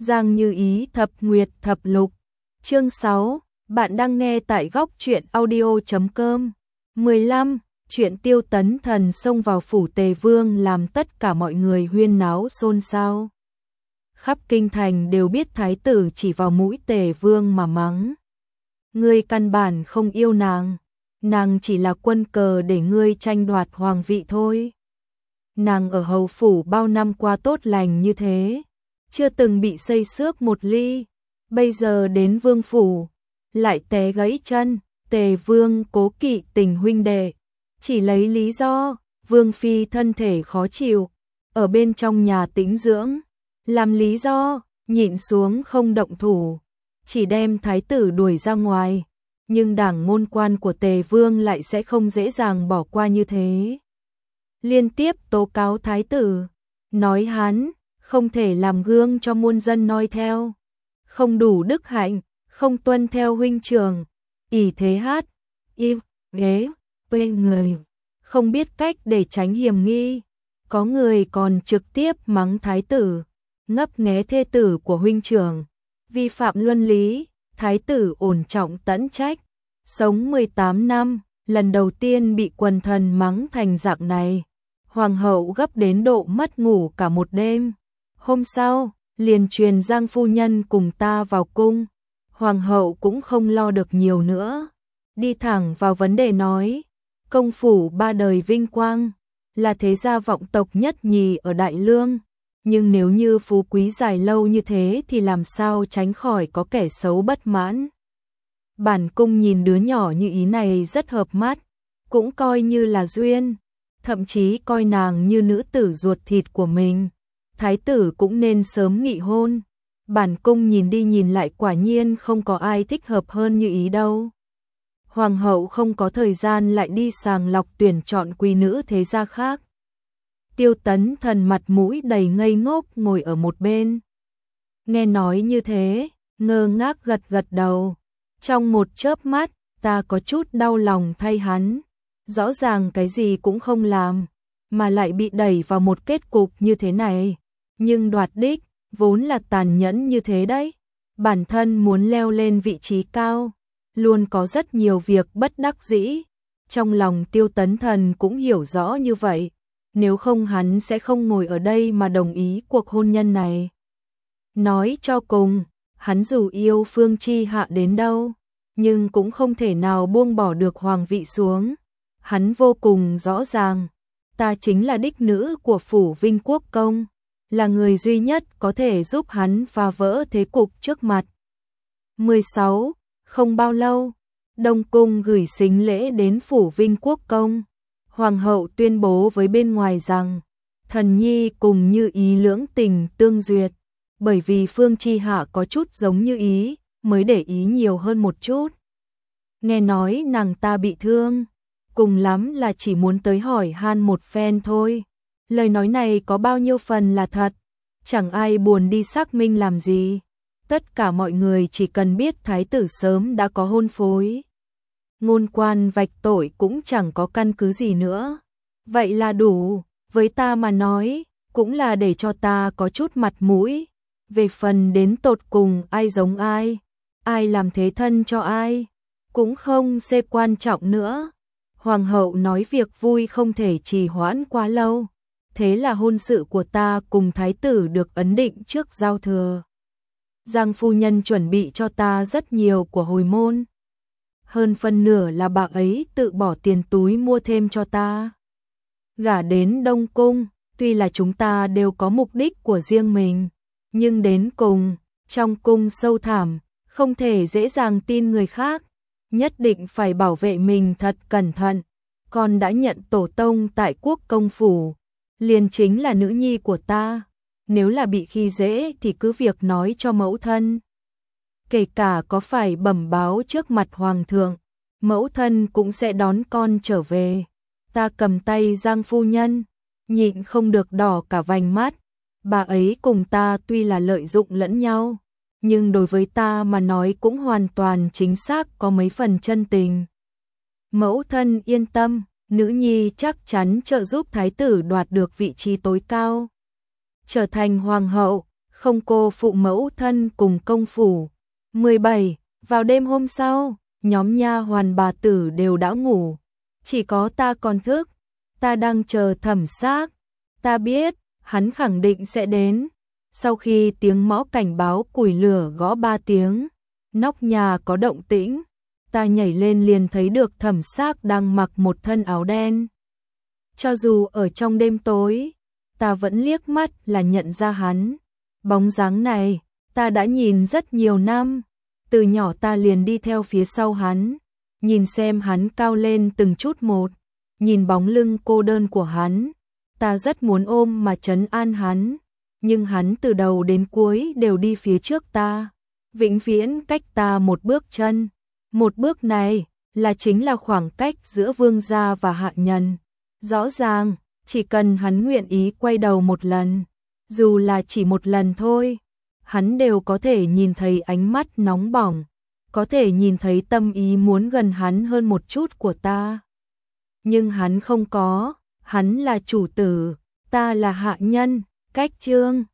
Giang Như Ý thập nguyệt thập lục. Chương 6, bạn đang nghe tại góc truyện audio.com. 15. Chuyện Tiêu Tấn Thần xông vào phủ Tề Vương làm tất cả mọi người huyên náo xôn xao. Khắp kinh thành đều biết thái tử chỉ vào mũi Tề Vương mà mắng. Ngươi căn bản không yêu nàng chỉ là quân cờ để ngươi tranh đoạt hoàng vị thôi. Nàng ở hầu phủ bao năm qua tốt lành như thế, chưa từng bị xây xước một ly, bây giờ đến vương phủ, lại té gãy chân. Tề Vương cố kỵ tình huynh đệ, chỉ lấy lý do Vương Phi thân thể khó chịu, ở bên trong nhà tĩnh dưỡng, làm lý do, nhịn xuống không động thủ, chỉ đem thái tử đuổi ra ngoài. Nhưng đảng ngôn quan của Tề Vương lại sẽ không dễ dàng bỏ qua như thế. Liên tiếp tố cáo thái tử, nói hắn không thể làm gương cho muôn dân noi theo, không đủ đức hạnh, không tuân theo huynh trưởng, ỷ thế hát, im, ghế, bên người, không biết cách để tránh hiểm nghi. Có người còn trực tiếp mắng thái tử, ngấp nghé thê tử của huynh trưởng, vi phạm luân lý. Thái tử ổn trọng tẫn trách, sống 18 năm, lần đầu tiên bị quần thần mắng thành dạng này. Hoàng hậu gấp đến độ mất ngủ cả một đêm. Hôm sau, liền truyền Giang phu nhân cùng ta vào cung. Hoàng hậu cũng không lo được nhiều nữa, đi thẳng vào vấn đề nói, công phủ ba đời vinh quang, là thế gia vọng tộc nhất nhì ở Đại Lương. Nhưng nếu như phú quý dài lâu như thế thì làm sao tránh khỏi có kẻ xấu bất mãn. Bản cung nhìn đứa nhỏ như ý này rất hợp mắt, cũng coi như là duyên, thậm chí coi nàng như nữ tử ruột thịt của mình. Thái tử cũng nên sớm nghị hôn. Bản cung nhìn đi nhìn lại quả nhiên không có ai thích hợp hơn như ý đâu. Hoàng hậu không có thời gian lại đi sàng lọc tuyển chọn quý nữ thế gia khác. Tiêu Tấn Thần mặt mũi đầy ngây ngốc ngồi ở một bên. Nghe nói như thế, ngơ ngác gật gật đầu. Trong một chớp mắt, ta có chút đau lòng thay hắn. Rõ ràng cái gì cũng không làm, mà lại bị đẩy vào một kết cục như thế này. Nhưng đoạt đích, vốn là tàn nhẫn như thế đấy. Bản thân muốn leo lên vị trí cao, luôn có rất nhiều việc bất đắc dĩ. Trong lòng Tiêu Tấn Thần cũng hiểu rõ như vậy. Nếu không hắn sẽ không ngồi ở đây mà đồng ý cuộc hôn nhân này. Nói cho cùng, hắn dù yêu Phương Chi Hạ đến đâu, nhưng cũng không thể nào buông bỏ được hoàng vị xuống. Hắn vô cùng rõ ràng, ta chính là đích nữ của phủ Vinh Quốc Công, là người duy nhất có thể giúp hắn phá vỡ thế cục trước mặt. 16. Không bao lâu, Đông Cung gửi sính lễ đến phủ Vinh Quốc Công. Hoàng hậu tuyên bố với bên ngoài rằng, Thần Nhi cùng Như Ý lưỡng tình tương duyệt, bởi vì Phương Chi Hạ có chút giống Như Ý, mới để ý nhiều hơn một chút. Nghe nói nàng ta bị thương, cùng lắm là chỉ muốn tới hỏi han một phen thôi. Lời nói này có bao nhiêu phần là thật, chẳng ai buồn đi xác minh làm gì. Tất cả mọi người chỉ cần biết thái tử sớm đã có hôn phối. Ngôn quan vạch tội cũng chẳng có căn cứ gì nữa. Vậy là đủ, với ta mà nói, cũng là để cho ta có chút mặt mũi. Về phần đến tột cùng ai giống ai làm thế thân cho ai, cũng không xê quan trọng nữa. Hoàng hậu nói việc vui không thể trì hoãn quá lâu. Thế là hôn sự của ta cùng thái tử được ấn định trước giao thừa. Giang phu nhân chuẩn bị cho ta rất nhiều của hồi môn. Hơn phân nửa là bà ấy tự bỏ tiền túi mua thêm cho ta. Gả đến Đông Cung, tuy là chúng ta đều có mục đích của riêng mình, nhưng đến cùng, trong cung sâu thẳm, không thể dễ dàng tin người khác, nhất định phải bảo vệ mình thật cẩn thận. Con đã nhận tổ tông tại Quốc công phủ, liền chính là nữ nhi của ta, nếu là bị khi dễ thì cứ việc nói cho mẫu thân. Kể cả có phải bẩm báo trước mặt hoàng thượng, mẫu thân cũng sẽ đón con trở về. Ta cầm tay Giang phu nhân, nhịn không được đỏ cả vành mắt. Bà ấy cùng ta tuy là lợi dụng lẫn nhau, nhưng đối với ta mà nói cũng hoàn toàn chính xác có mấy phần chân tình. Mẫu thân yên tâm, nữ nhi chắc chắn trợ giúp thái tử đoạt được vị trí tối cao, trở thành hoàng hậu. không cô phụ mẫu thân cùng công phủ. 17. Vào đêm hôm sau, nhóm nha hoàn bà tử đều đã ngủ, chỉ có ta còn thức. Ta đang chờ Thẩm Xác. Ta biết, hắn khẳng định sẽ đến. Sau khi tiếng mõ cảnh báo củi lửa gõ 3 tiếng, nóc nhà có động tĩnh, ta nhảy lên liền thấy được Thẩm Xác đang mặc một thân áo đen. Cho dù ở trong đêm tối, ta vẫn liếc mắt là nhận ra hắn. Bóng dáng này, ta đã nhìn rất nhiều năm. Từ nhỏ ta liền đi theo phía sau hắn, nhìn xem hắn cao lên từng chút một, nhìn bóng lưng cô đơn của hắn. Ta rất muốn ôm mà trấn an hắn, nhưng hắn từ đầu đến cuối đều đi phía trước ta, vĩnh viễn cách ta một bước chân. Một bước này là chính là khoảng cách giữa vương gia và hạ nhân. Rõ ràng, chỉ cần hắn nguyện ý quay đầu một lần, dù là chỉ một lần thôi, hắn đều có thể nhìn thấy ánh mắt nóng bỏng, có thể nhìn thấy tâm ý muốn gần hắn hơn một chút của ta. Nhưng hắn không có, hắn là chủ tử, ta là hạ nhân. Cách chương